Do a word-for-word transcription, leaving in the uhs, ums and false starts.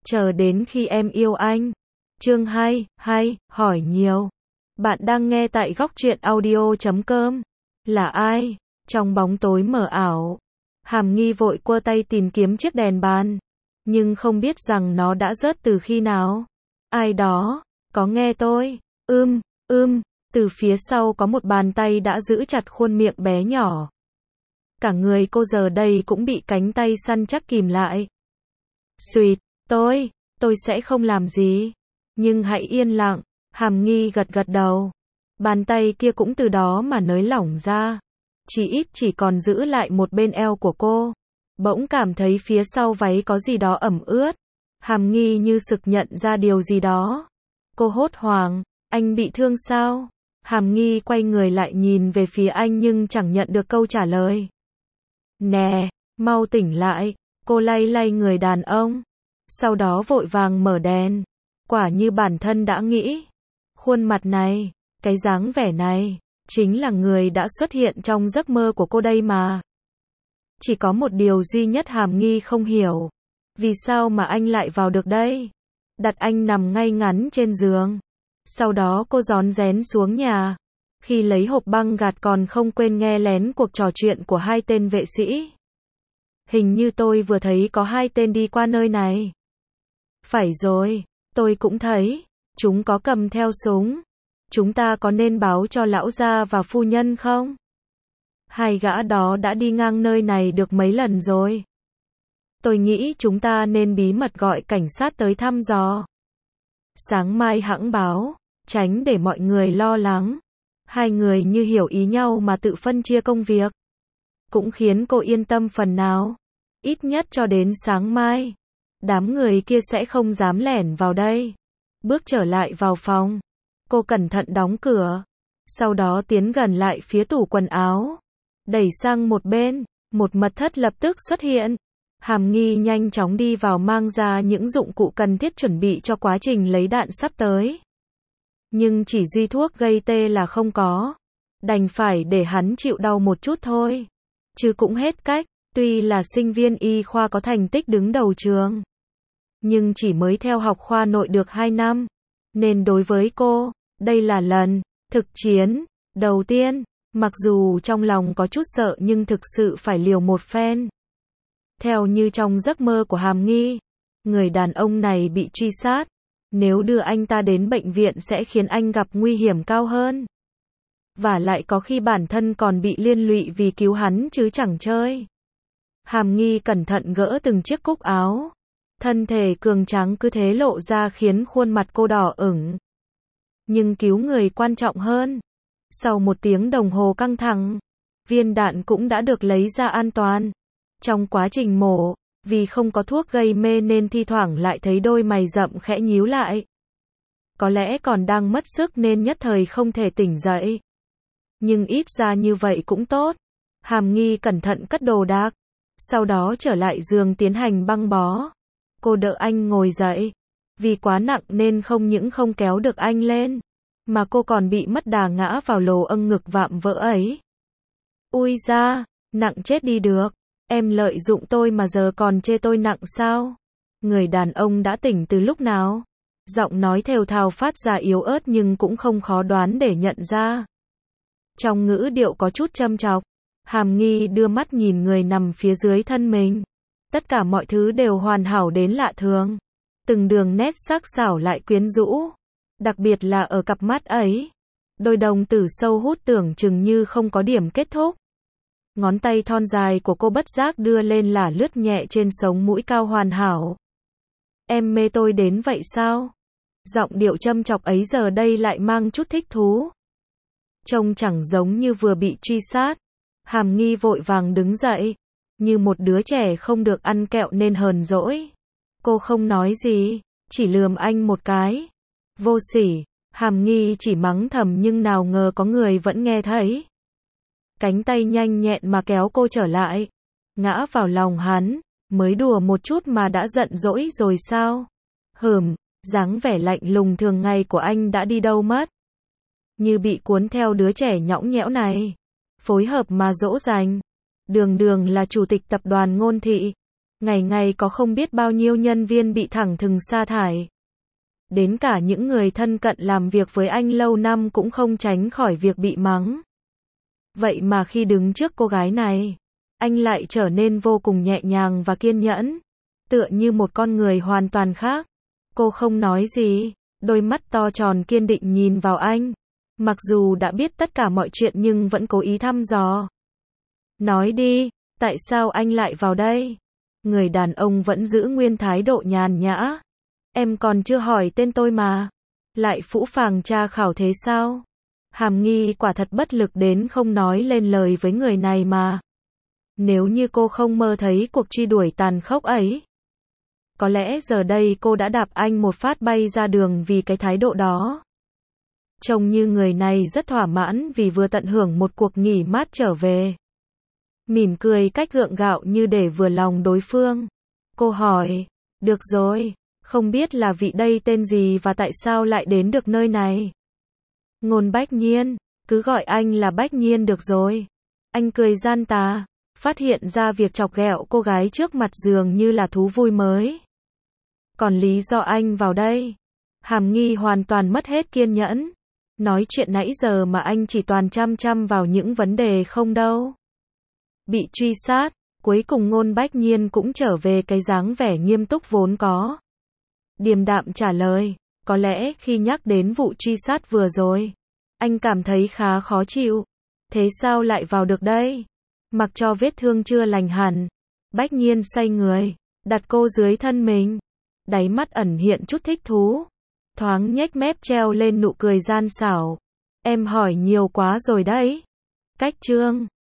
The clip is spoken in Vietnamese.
chờ đến khi em yêu anh. Chương hai, hay, hỏi nhiều. Bạn đang nghe tại góc truyện audio chấm com. Là ai? Trong bóng tối mờ ảo, Hàm Nghi vội quơ tay tìm kiếm chiếc đèn bàn, nhưng không biết rằng nó đã rớt từ khi nào. Ai đó? Có nghe tôi? Ưm, ưm, từ phía sau có một bàn tay đã giữ chặt khuôn miệng bé nhỏ. Cả người cô giờ đây cũng bị cánh tay săn chắc kìm lại. Xuyệt, tôi, tôi sẽ không làm gì. Nhưng hãy yên lặng. Hàm Nghi gật gật đầu. Bàn tay kia cũng từ đó mà nới lỏng ra. Chỉ ít chỉ còn giữ lại một bên eo của cô. Bỗng cảm thấy phía sau váy có gì đó ẩm ướt. Hàm Nghi như sực nhận ra điều gì đó. Cô hốt hoảng, anh bị thương sao? Hàm Nghi quay người lại nhìn về phía anh nhưng chẳng nhận được câu trả lời. Nè, mau tỉnh lại, cô lay lay người đàn ông. Sau đó vội vàng mở đèn. Quả như bản thân đã nghĩ. Khuôn mặt này, cái dáng vẻ này, chính là người đã xuất hiện trong giấc mơ của cô đây mà. Chỉ có một điều duy nhất Hàm Nghi không hiểu. Vì sao mà anh lại vào được đây? Đặt anh nằm ngay ngắn trên giường. Sau đó cô rón rén xuống nhà. Khi lấy hộp băng gạt còn không quên nghe lén cuộc trò chuyện của hai tên vệ sĩ. Hình như tôi vừa thấy có hai tên đi qua nơi này. Phải rồi, tôi cũng thấy. Chúng có cầm theo súng. Chúng ta có nên báo cho lão gia và phu nhân không? Hai gã đó đã đi ngang nơi này được mấy lần rồi. Tôi nghĩ chúng ta nên bí mật gọi cảnh sát tới thăm dò. Sáng mai hẵng báo, tránh để mọi người lo lắng. Hai người như hiểu ý nhau mà tự phân chia công việc. Cũng khiến cô yên tâm phần nào. Ít nhất cho đến sáng mai. Đám người kia sẽ không dám lẻn vào đây. Bước trở lại vào phòng. Cô cẩn thận đóng cửa. Sau đó tiến gần lại phía tủ quần áo. Đẩy sang một bên. Một mật thất lập tức xuất hiện. Hàm Nghi nhanh chóng đi vào mang ra những dụng cụ cần thiết chuẩn bị cho quá trình lấy đạn sắp tới. Nhưng chỉ duy thuốc gây tê là không có. Đành phải để hắn chịu đau một chút thôi. Chứ cũng hết cách. Tuy là sinh viên y khoa có thành tích đứng đầu trường. Nhưng chỉ mới theo học khoa nội được hai năm. Nên đối với cô, đây là lần thực chiến đầu tiên. Mặc dù trong lòng có chút sợ nhưng thực sự phải liều một phen. Theo như trong giấc mơ của Hàm Nghi, người đàn ông này bị truy sát. Nếu đưa anh ta đến bệnh viện sẽ khiến anh gặp nguy hiểm cao hơn. Và lại có khi bản thân còn bị liên lụy vì cứu hắn chứ chẳng chơi. Hàm Nghi cẩn thận gỡ từng chiếc cúc áo. Thân thể cường tráng cứ thế lộ ra khiến khuôn mặt cô đỏ ửng. Nhưng cứu người quan trọng hơn. Sau một tiếng đồng hồ căng thẳng, viên đạn cũng đã được lấy ra an toàn. Trong quá trình mổ, vì không có thuốc gây mê nên thi thoảng lại thấy đôi mày rậm khẽ nhíu lại. Có lẽ còn đang mất sức nên nhất thời không thể tỉnh dậy. Nhưng ít ra như vậy cũng tốt. Hàm Nghi cẩn thận cất đồ đạc. Sau đó trở lại giường tiến hành băng bó. Cô đỡ anh ngồi dậy. Vì quá nặng nên không những không kéo được anh lên, mà cô còn bị mất đà ngã vào lồ âng ngực vạm vỡ ấy. Ui da, nặng chết đi được. Em lợi dụng tôi mà giờ còn chê tôi nặng sao? Người đàn ông đã tỉnh từ lúc nào? Giọng nói thều thào phát ra yếu ớt nhưng cũng không khó đoán để nhận ra. Trong ngữ điệu có chút châm chọc. Hàm Nghi đưa mắt nhìn người nằm phía dưới thân mình. Tất cả mọi thứ đều hoàn hảo đến lạ thường. Từng đường nét sắc sảo lại quyến rũ. Đặc biệt là ở cặp mắt ấy. Đôi đồng tử sâu hút tưởng chừng như không có điểm kết thúc. Ngón tay thon dài của cô bất giác đưa lên là lướt nhẹ trên sống mũi cao hoàn hảo. Em mê tôi đến vậy sao? Giọng điệu châm chọc ấy giờ đây lại mang chút thích thú. Trông chẳng giống như vừa bị truy sát. Hàm Nghi vội vàng đứng dậy. Như một đứa trẻ không được ăn kẹo nên hờn dỗi. Cô không nói gì, chỉ lườm anh một cái. Vô sỉ. Hàm Nghi chỉ mắng thầm nhưng nào ngờ có người vẫn nghe thấy. Cánh tay nhanh nhẹn mà kéo cô trở lại. Ngã vào lòng hắn. Mới đùa một chút mà đã giận dỗi rồi sao? Hừm, dáng vẻ lạnh lùng thường ngày của anh đã đi đâu mất? Như bị cuốn theo đứa trẻ nhõng nhẽo này. Phối hợp mà dỗ dành. Đường đường là chủ tịch tập đoàn Ngôn Thị. Ngày ngày có không biết bao nhiêu nhân viên bị thẳng thừng sa thải. Đến cả những người thân cận làm việc với anh lâu năm cũng không tránh khỏi việc bị mắng. Vậy mà khi đứng trước cô gái này, anh lại trở nên vô cùng nhẹ nhàng và kiên nhẫn, tựa như một con người hoàn toàn khác. Cô không nói gì, đôi mắt to tròn kiên định nhìn vào anh. Mặc dù đã biết tất cả mọi chuyện nhưng vẫn cố ý thăm dò. Nói đi, tại sao anh lại vào đây? Người đàn ông vẫn giữ nguyên thái độ nhàn nhã. Em còn chưa hỏi tên tôi mà. Lại phũ phàng tra khảo thế sao? Hàm Nghi quả thật bất lực đến không nói lên lời với người này mà. Nếu như cô không mơ thấy cuộc truy đuổi tàn khốc ấy, có lẽ giờ đây cô đã đạp anh một phát bay ra đường vì cái thái độ đó. Trông như người này rất thỏa mãn vì vừa tận hưởng một cuộc nghỉ mát trở về. Mỉm cười cách gượng gạo như để vừa lòng đối phương. Cô hỏi, được rồi, không biết là vị đây tên gì và tại sao lại đến được nơi này? Ngôn Bách Nhiên, cứ gọi anh là Bách Nhiên được rồi. Anh cười gian tà, phát hiện ra việc chọc ghẹo cô gái trước mặt dường như là thú vui mới. Còn lý do anh vào đây? Hàm Nghi hoàn toàn mất hết kiên nhẫn. Nói chuyện nãy giờ mà anh chỉ toàn chăm chăm vào những vấn đề không đâu. Bị truy sát, cuối cùng Ngôn Bách Nhiên cũng trở về cái dáng vẻ nghiêm túc vốn có. Điềm đạm trả lời, có lẽ khi nhắc đến vụ truy sát vừa rồi, anh cảm thấy khá khó chịu. Thế sao lại vào được đây? Mặc cho vết thương chưa lành hẳn, Bách Nhiên xoay người, đặt cô dưới thân mình. Đáy mắt ẩn hiện chút thích thú, thoáng nhếch mép treo lên nụ cười gian xảo. Em hỏi nhiều quá rồi đấy. Cách chương